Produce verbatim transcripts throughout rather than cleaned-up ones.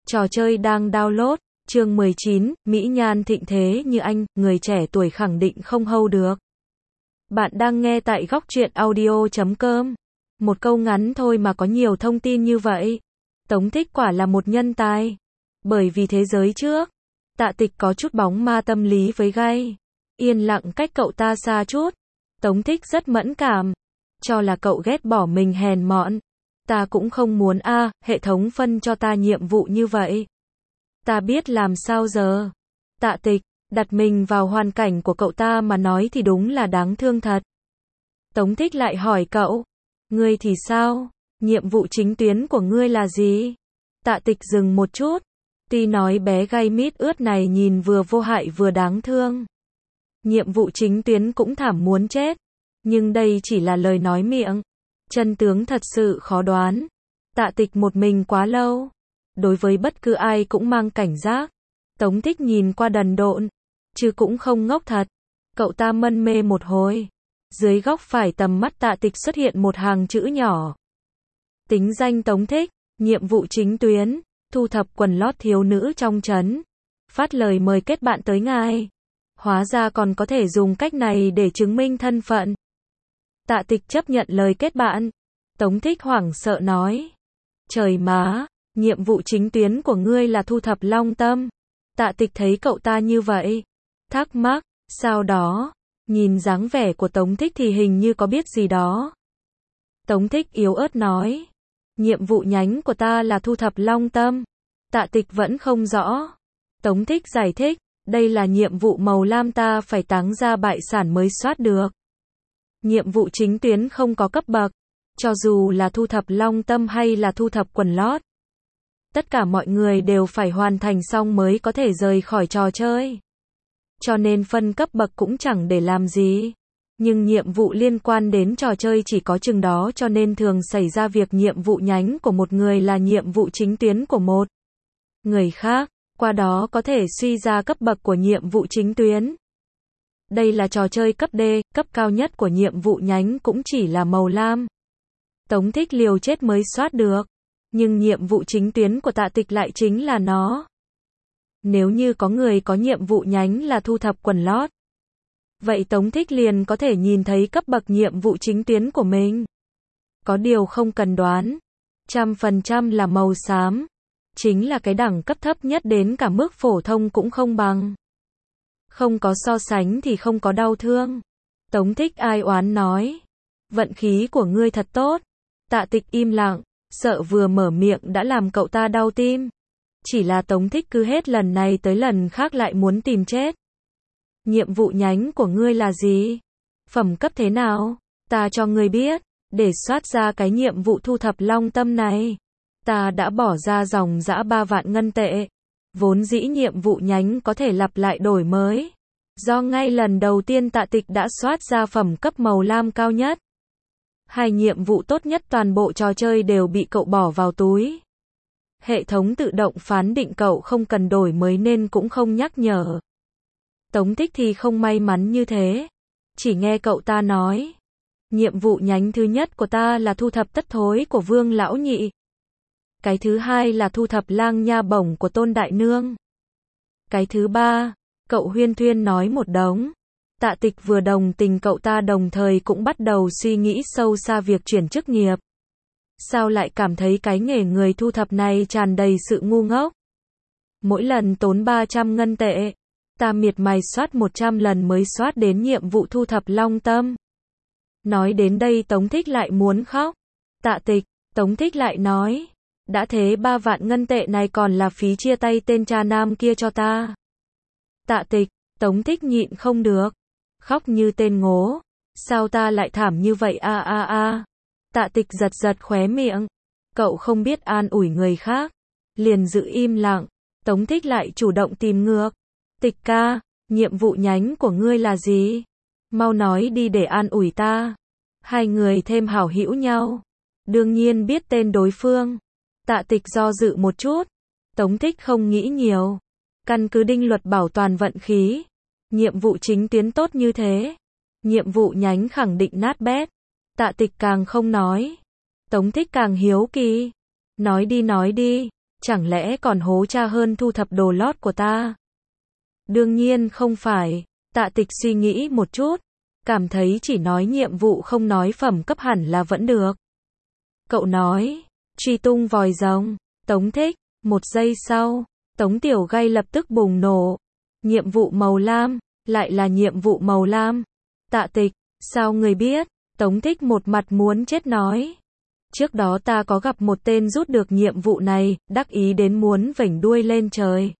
Trò chơi đang download, chương mười chín, Mỹ Nhan thịnh thế như anh, người trẻ tuổi khẳng định không hold được. Bạn đang nghe tại góc truyện audio chấm com. Một câu ngắn thôi mà có nhiều thông tin như vậy. Tống Thích quả là một nhân tài. Bởi vì thế giới trước, Tạ Tịch có chút bóng ma tâm lý với gay. Yên lặng cách cậu ta xa chút. Tống Thích rất mẫn cảm. Cho là cậu ghét bỏ mình hèn mọn. Ta cũng không muốn a, à, hệ thống phân cho ta nhiệm vụ như vậy. Ta biết làm sao giờ. Tạ Tịch, đặt mình vào hoàn cảnh của cậu ta mà nói thì đúng là đáng thương thật. Tống Thích lại hỏi cậu, ngươi thì sao? Nhiệm vụ chính tuyến của ngươi là gì? Tạ Tịch dừng một chút. Tuy nói bé gay mít ướt này nhìn vừa vô hại vừa đáng thương. Nhiệm vụ chính tuyến cũng thảm muốn chết. Nhưng đây chỉ là lời nói miệng. Chân tướng thật sự khó đoán. Tạ Tịch một mình quá lâu. Đối với bất cứ ai cũng mang cảnh giác. Tống Thích nhìn qua đần độn. Chứ cũng không ngốc thật. Cậu ta mân mê một hồi. Dưới góc phải tầm mắt Tạ Tịch xuất hiện một hàng chữ nhỏ. Tính danh Tống Thích. Nhiệm vụ chính tuyến. Thu thập quần lót thiếu nữ trong trấn. Phát lời mời kết bạn tới ngài. Hóa ra còn có thể dùng cách này để chứng minh thân phận. Tạ Tịch chấp nhận lời kết bạn. Tống Thích hoảng sợ nói. Trời má, nhiệm vụ chính tuyến của ngươi là thu thập long tâm. Tạ Tịch thấy cậu ta như vậy. Thắc mắc, sau đó, nhìn dáng vẻ của Tống Thích thì hình như có biết gì đó. Tống Thích yếu ớt nói. Nhiệm vụ nhánh của ta là thu thập long tâm. Tạ Tịch vẫn không rõ. Tống Thích giải thích, đây là nhiệm vụ màu lam ta phải táng ra bại sản mới soát được. Nhiệm vụ chính tuyến không có cấp bậc, cho dù là thu thập long tâm hay là thu thập quần lót. Tất cả mọi người đều phải hoàn thành xong mới có thể rời khỏi trò chơi. Cho nên phân cấp bậc cũng chẳng để làm gì. Nhưng nhiệm vụ liên quan đến trò chơi chỉ có chừng đó cho nên thường xảy ra việc nhiệm vụ nhánh của một người là nhiệm vụ chính tuyến của một người khác, qua đó có thể suy ra cấp bậc của nhiệm vụ chính tuyến. Đây là trò chơi cấp D, cấp cao nhất của nhiệm vụ nhánh cũng chỉ là màu lam. Tống Thích liều chết mới soát được. Nhưng nhiệm vụ chính tuyến của Tạ Tịch lại chính là nó. Nếu như có người có nhiệm vụ nhánh là thu thập quần lót. Vậy Tống Thích liền có thể nhìn thấy cấp bậc nhiệm vụ chính tuyến của mình. Có điều không cần đoán. Trăm phần trăm là màu xám. Chính là cái đẳng cấp thấp nhất đến cả mức phổ thông cũng không bằng. Không có so sánh thì không có đau thương. Tống Thích ai oán nói. Vận khí của ngươi thật tốt. Tạ Tịch im lặng, sợ vừa mở miệng đã làm cậu ta đau tim. Chỉ là Tống Thích cứ hết lần này tới lần khác lại muốn tìm chết. Nhiệm vụ nhánh của ngươi là gì? Phẩm cấp thế nào? Ta cho ngươi biết. Để soát ra cái nhiệm vụ thu thập long tâm này. Ta đã bỏ ra dòng dã ba vạn ngân tệ. Vốn dĩ nhiệm vụ nhánh có thể lặp lại đổi mới. Do ngay lần đầu tiên Tạ Tịch đã soát ra phẩm cấp màu lam cao nhất. Hai nhiệm vụ tốt nhất toàn bộ trò chơi đều bị cậu bỏ vào túi. Hệ thống tự động phán định cậu không cần đổi mới nên cũng không nhắc nhở. Tống Thích thì không may mắn như thế. Chỉ nghe cậu ta nói. Nhiệm vụ nhánh thứ nhất của ta là thu thập tất thối của Vương Lão Nhị. Cái thứ hai là thu thập lang nha bổng của Tôn Đại Nương. Cái thứ ba, cậu huyên thuyên nói một đống. Tạ Tịch vừa đồng tình cậu ta đồng thời cũng bắt đầu suy nghĩ sâu xa việc chuyển chức nghiệp. Sao lại cảm thấy cái nghề người thu thập này tràn đầy sự ngu ngốc? Mỗi lần tốn ba trăm ngân tệ. Ta miệt mài soát một trăm lần mới soát đến nhiệm vụ thu thập long tâm. Nói đến đây Tống Thích lại muốn khóc. Tạ Tịch, Tống Thích lại nói. Đã thế ba vạn ngân tệ này còn là phí chia tay tên cha nam kia cho ta. Tạ Tịch, Tống Thích nhịn không được. Khóc như tên ngố. Sao ta lại thảm như vậy a a a. Tạ Tịch giật giật khóe miệng. Cậu không biết an ủi người khác. Liền giữ im lặng. Tống Thích lại chủ động tìm ngược. Tịch ca, nhiệm vụ nhánh của ngươi là gì? Mau nói đi để an ủi ta. Hai người thêm hảo hữu nhau. Đương nhiên biết tên đối phương. Tạ Tịch do dự một chút. Tống Thích không nghĩ nhiều. Căn cứ định luật bảo toàn vận khí. Nhiệm vụ chính tuyến tốt như thế. Nhiệm vụ nhánh khẳng định nát bét. Tạ Tịch càng không nói. Tống Thích càng hiếu kỳ. Nói đi nói đi. chẳng lẽ còn hố cha hơn thu thập đồ lót của ta? Đương nhiên không phải, Tạ Tịch suy nghĩ một chút, cảm thấy chỉ nói nhiệm vụ không nói phẩm cấp hẳn là vẫn được. Cậu nói, truy tung vòi rồng, Tống Thích, một giây sau, Tống Tiểu Gay lập tức bùng nổ. Nhiệm vụ màu lam, lại là nhiệm vụ màu lam. Tạ Tịch, sao người biết? Tống Thích một mặt muốn chết nói. Trước đó ta có gặp một tên rút được nhiệm vụ này, đắc ý đến muốn vểnh đuôi lên trời.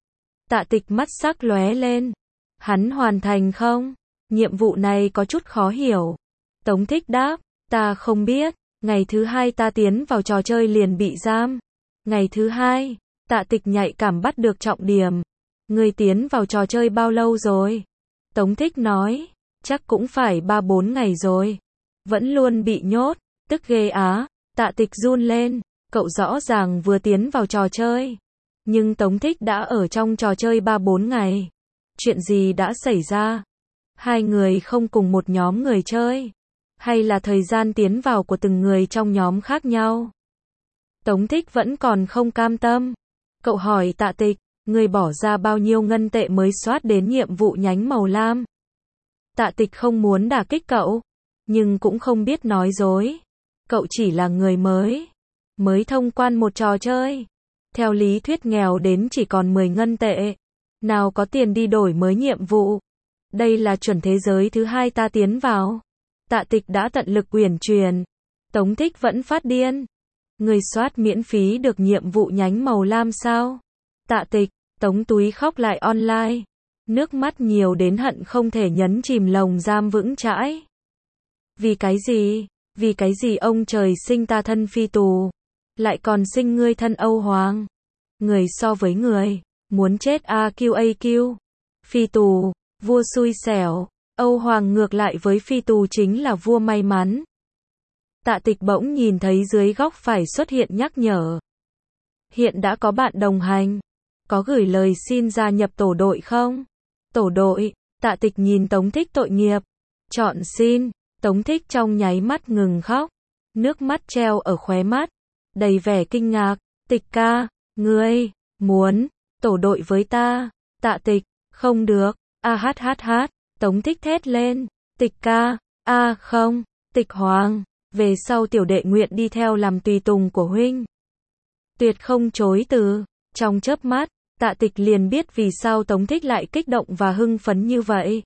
Tạ Tịch mắt sắc lóe lên. Hắn hoàn thành không? Nhiệm vụ này có chút khó hiểu. Tống Thích đáp, ta không biết, ngày thứ hai ta tiến vào trò chơi liền bị giam. Ngày thứ hai, Tạ Tịch nhạy cảm bắt được trọng điểm. Người tiến vào trò chơi bao lâu rồi? Tống Thích nói, chắc cũng phải ba bốn ngày rồi. Vẫn luôn bị nhốt, tức ghê á. Tạ Tịch run lên, cậu rõ ràng vừa tiến vào trò chơi. Nhưng Tống Thích đã ở trong trò chơi ba bốn ngày. Chuyện gì đã xảy ra? Hai người không cùng một nhóm người chơi? Hay là thời gian tiến vào của từng người trong nhóm khác nhau? Tống Thích vẫn còn không cam tâm. Cậu hỏi Tạ Tịch, người bỏ ra bao nhiêu ngân tệ mới soát đến nhiệm vụ nhánh màu lam? Tạ Tịch không muốn đả kích cậu, nhưng cũng không biết nói dối. Cậu chỉ là người mới, mới thông quan một trò chơi. Theo lý thuyết nghèo đến chỉ còn mười ngân tệ. Nào có tiền đi đổi mới nhiệm vụ. Đây là chuẩn thế giới thứ hai ta tiến vào. Tạ Tịch đã tận lực uyển chuyển. Tống Thích vẫn phát điên. Người soát miễn phí được nhiệm vụ nhánh màu lam sao? Tạ Tịch, Tống Túy khóc lại online. Nước mắt nhiều đến hận không thể nhấn chìm lồng giam vững chãi. Vì cái gì? Vì cái gì ông trời sinh ta thân phi tù, lại còn sinh ngươi thân Âu Hoàng? Người so với người, muốn chết a quy a quy. Phi tù, vua xui xẻo, Âu Hoàng ngược lại với phi tù chính là vua may mắn. Tạ Tịch bỗng nhìn thấy dưới góc phải xuất hiện nhắc nhở. Hiện đã có bạn đồng hành. Có gửi lời xin gia nhập tổ đội không? Tổ đội, Tạ Tịch nhìn Tống Thích tội nghiệp. Chọn xin, Tống Thích trong nháy mắt ngừng khóc. Nước mắt treo ở khóe mắt. Đầy vẻ kinh ngạc. Tịch ca, ngươi, muốn, tổ đội với ta. Tạ Tịch, không được. A hát hát hát. Tống Thích thét lên. Tịch ca, a không, Tịch Hoàng. Về sau tiểu đệ nguyện đi theo làm tùy tùng của huynh. Tuyệt không chối từ. Trong chớp mắt, Tạ Tịch liền biết vì sao Tống Thích lại kích động và hưng phấn như vậy.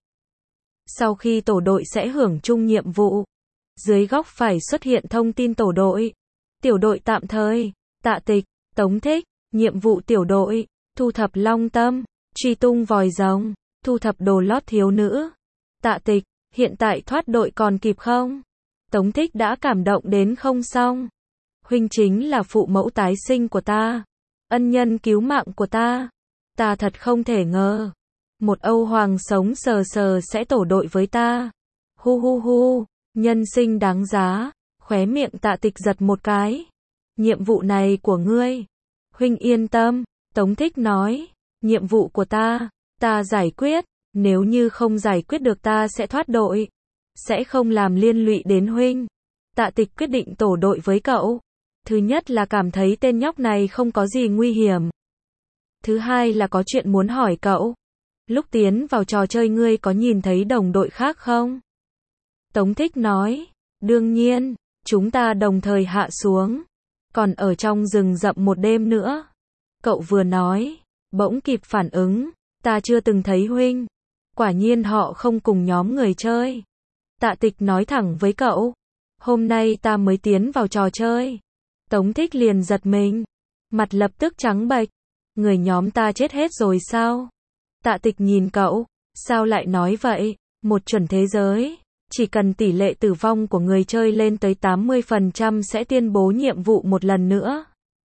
Sau khi tổ đội sẽ hưởng chung nhiệm vụ, dưới góc phải xuất hiện thông tin tổ đội. Tiểu đội tạm thời, Tạ Tịch, Tống Thích, nhiệm vụ tiểu đội, thu thập long tâm, truy tung vòi rồng, thu thập đồ lót thiếu nữ. Tạ Tịch, hiện tại thoát đội còn kịp không? Tống Thích đã cảm động đến không xong. Huynh chính là phụ mẫu tái sinh của ta, ân nhân cứu mạng của ta. Ta thật không thể ngờ, một Âu Hoàng sống sờ sờ sẽ tổ đội với ta. Hu hu hu, nhân sinh đáng giá. Khóe miệng Tạ Tịch giật một cái. Nhiệm vụ này của ngươi. Huynh yên tâm, Tống Thích nói. Nhiệm vụ của ta, ta giải quyết. Nếu như không giải quyết được ta sẽ thoát đội. Sẽ không làm liên lụy đến huynh. Tạ Tịch quyết định tổ đội với cậu. Thứ nhất là cảm thấy tên nhóc này không có gì nguy hiểm. Thứ hai là có chuyện muốn hỏi cậu. Lúc tiến vào trò chơi ngươi có nhìn thấy đồng đội khác không? Tống Thích nói. Đương nhiên, chúng ta đồng thời hạ xuống. Còn ở trong rừng rậm một đêm nữa. Cậu vừa nói, bỗng kịp phản ứng. Ta chưa từng thấy huynh. Quả nhiên họ không cùng nhóm người chơi. Tạ Tịch nói thẳng với cậu. Hôm nay ta mới tiến vào trò chơi. Tống Thích liền giật mình. Mặt lập tức trắng bệch. Người nhóm ta chết hết rồi sao? Tạ Tịch nhìn cậu. Sao lại nói vậy? Một chuẩn thế giới. Chỉ cần tỷ lệ tử vong của người chơi lên tới tám mươi phần trăm sẽ tuyên bố nhiệm vụ một lần nữa.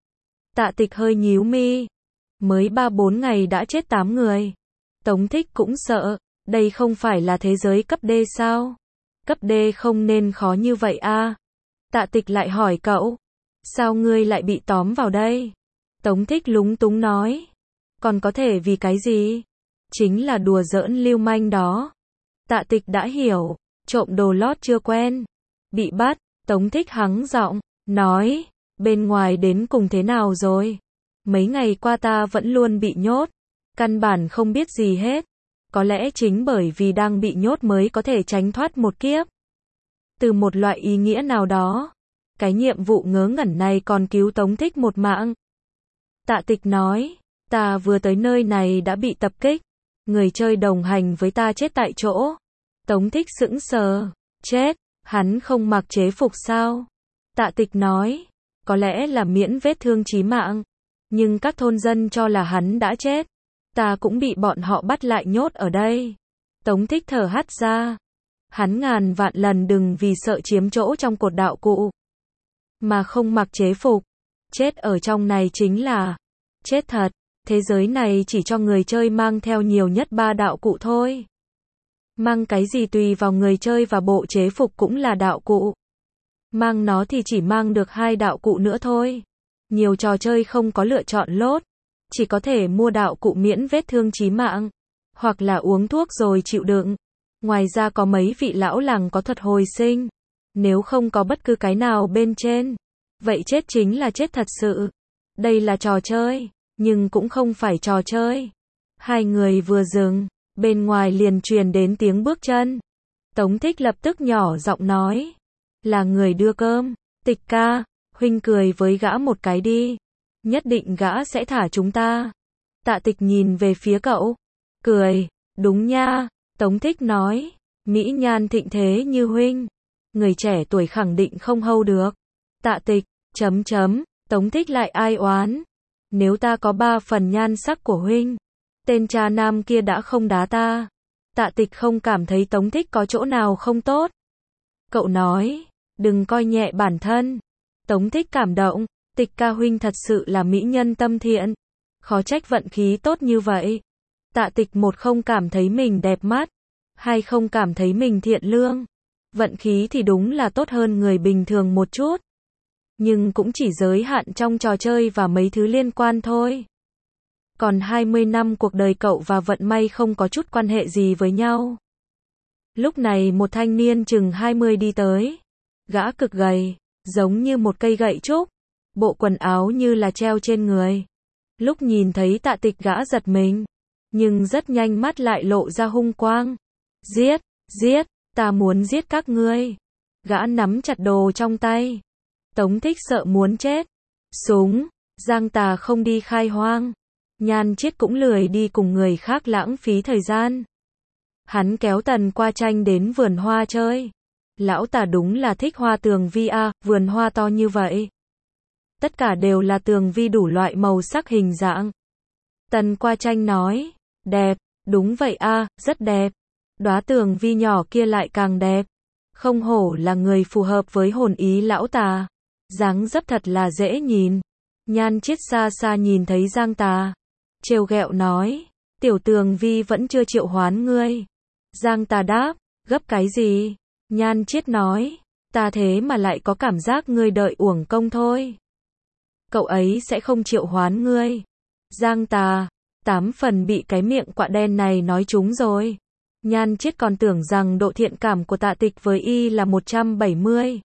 Tạ Tịch hơi nhíu mi. Mới ba bốn ngày đã chết tám người. Tống Thích cũng sợ. Đây không phải là thế giới cấp D sao? Cấp D không nên khó như vậy a. Tạ Tịch lại hỏi cậu. Sao ngươi lại bị tóm vào đây? Tống Thích lúng túng nói. Còn có thể vì cái gì? Chính là đùa giỡn lưu manh đó. Tạ Tịch đã hiểu. Trộm đồ lót chưa quen. Bị bắt. Tống Thích hắng giọng. Nói. Bên ngoài đến cùng thế nào rồi? Mấy ngày qua ta vẫn luôn bị nhốt, căn bản không biết gì hết. Có lẽ chính bởi vì đang bị nhốt mới có thể tránh thoát một kiếp. Từ một loại ý nghĩa nào đó, cái nhiệm vụ ngớ ngẩn này còn cứu Tống Thích một mạng. Tạ Tịch nói, ta vừa tới nơi này đã bị tập kích, người chơi đồng hành với ta chết tại chỗ. Tống Thích sững sờ, chết, hắn không mặc chế phục sao? Tạ Tịch nói, có lẽ là miễn vết thương chí mạng, nhưng các thôn dân cho là hắn đã chết. Ta cũng bị bọn họ bắt lại nhốt ở đây. Tống Thích thở hắt ra. Hắn ngàn vạn lần đừng vì sợ chiếm chỗ trong cột đạo cụ mà không mặc chế phục. Chết ở trong này chính là chết thật. Thế giới này chỉ cho người chơi mang theo nhiều nhất ba đạo cụ thôi. Mang cái gì tùy vào người chơi và bộ chế phục cũng là đạo cụ. Mang nó thì chỉ mang được hai đạo cụ nữa thôi. Nhiều trò chơi không có lựa chọn lốt, chỉ có thể mua đạo cụ miễn vết thương chí mạng, hoặc là uống thuốc rồi chịu đựng. Ngoài ra có mấy vị lão làng có thuật hồi sinh. Nếu không có bất cứ cái nào bên trên, vậy chết chính là chết thật sự. Đây là trò chơi, nhưng cũng không phải trò chơi. Hai người vừa dừng, bên ngoài liền truyền đến tiếng bước chân. Tống Thích lập tức nhỏ giọng nói, là người đưa cơm. Tịch ca, huynh cười với gã một cái đi. Nhất định gã sẽ thả chúng ta. Tạ Tịch nhìn về phía cậu. Cười, đúng nha. Tống Thích nói, mỹ nhan thịnh thế như huynh. Người trẻ tuổi khẳng định không hâu được. Tạ Tịch, chấm chấm, Tống Thích lại ai oán. Nếu ta có ba phần nhan sắc của huynh, tên cha nam kia đã không đá ta. Tạ Tịch không cảm thấy Tống Thích có chỗ nào không tốt. Cậu nói, đừng coi nhẹ bản thân. Tống Thích cảm động, Tịch ca huynh thật sự là mỹ nhân tâm thiện. Khó trách vận khí tốt như vậy. Tạ Tịch một không cảm thấy mình đẹp mắt, hai không cảm thấy mình thiện lương. Vận khí thì đúng là tốt hơn người bình thường một chút. Nhưng cũng chỉ giới hạn trong trò chơi và mấy thứ liên quan thôi. Còn hai mươi năm cuộc đời cậu và vận may không có chút quan hệ gì với nhau. Lúc này một thanh niên chừng hai mươi đi tới. Gã cực gầy, giống như một cây gậy trúc. Bộ quần áo như là treo trên người. Lúc nhìn thấy Tạ Tịch gã giật mình. Nhưng rất nhanh mắt lại lộ ra hung quang. Giết, giết, ta muốn giết các ngươi. Gã nắm chặt đồ trong tay. Tống Thích sợ muốn chết. Súng, Giang Tà không đi khai hoang. Nhan Chiết cũng lười đi cùng người khác lãng phí thời gian. Hắn kéo Tần Qua Tranh đến vườn hoa chơi. Lão Tà đúng là thích hoa tường vi a, vườn hoa to như vậy. Tất cả đều là tường vi đủ loại màu sắc hình dạng. Tần Qua Tranh nói, đẹp, đúng vậy a, rất đẹp. Đóa tường vi nhỏ kia lại càng đẹp. Không hổ là người phù hợp với hồn ý lão Tà. Dáng dấp thật là dễ nhìn. Nhan Chiết xa xa nhìn thấy Giang Tà. Trêu ghẹo nói, tiểu tường vi vẫn chưa triệu hoán ngươi. Giang Tà đáp, gấp cái gì? Nhan Chiết nói, ta thế mà lại có cảm giác ngươi đợi uổng công thôi. Cậu ấy sẽ không triệu hoán ngươi. Giang Tà, tám phần bị cái miệng quạ đen này nói trúng rồi. Nhan Chiết còn tưởng rằng độ thiện cảm của Tạ Tịch với y là một trăm bảy mươi.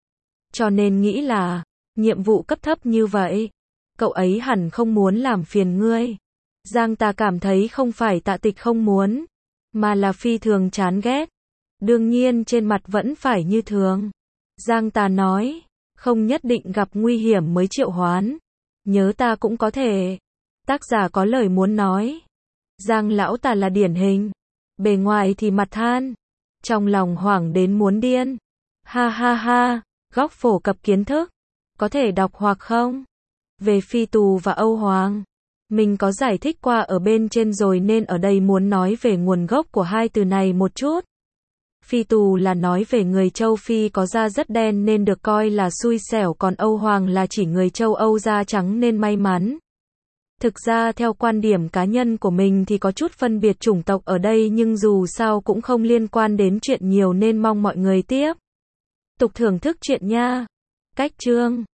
Cho nên nghĩ là, nhiệm vụ cấp thấp như vậy, cậu ấy hẳn không muốn làm phiền ngươi. Giang Tà cảm thấy không phải Tạ Tịch không muốn, mà là phi thường chán ghét. Đương nhiên trên mặt vẫn phải như thường. Giang Tà nói, không nhất định gặp nguy hiểm mới triệu hoán. Nhớ ta cũng có thể. Tác giả có lời muốn nói. Giang lão Tà là điển hình. Bề ngoài thì mặt than, trong lòng hoảng đến muốn điên. Ha ha ha, góc phổ cập kiến thức. Có thể đọc hoặc không? Về Phi Tù và Âu Hoàng. Mình có giải thích qua ở bên trên rồi nên ở đây muốn nói về nguồn gốc của hai từ này một chút. Phi Tù là nói về người châu Phi có da rất đen nên được coi là xui xẻo, còn Âu Hoàng là chỉ người châu Âu da trắng nên may mắn. Thực ra theo quan điểm cá nhân của mình thì có chút phân biệt chủng tộc ở đây, nhưng dù sao cũng không liên quan đến chuyện nhiều nên mong mọi người tiếp tục thưởng thức chuyện nha. Cách chương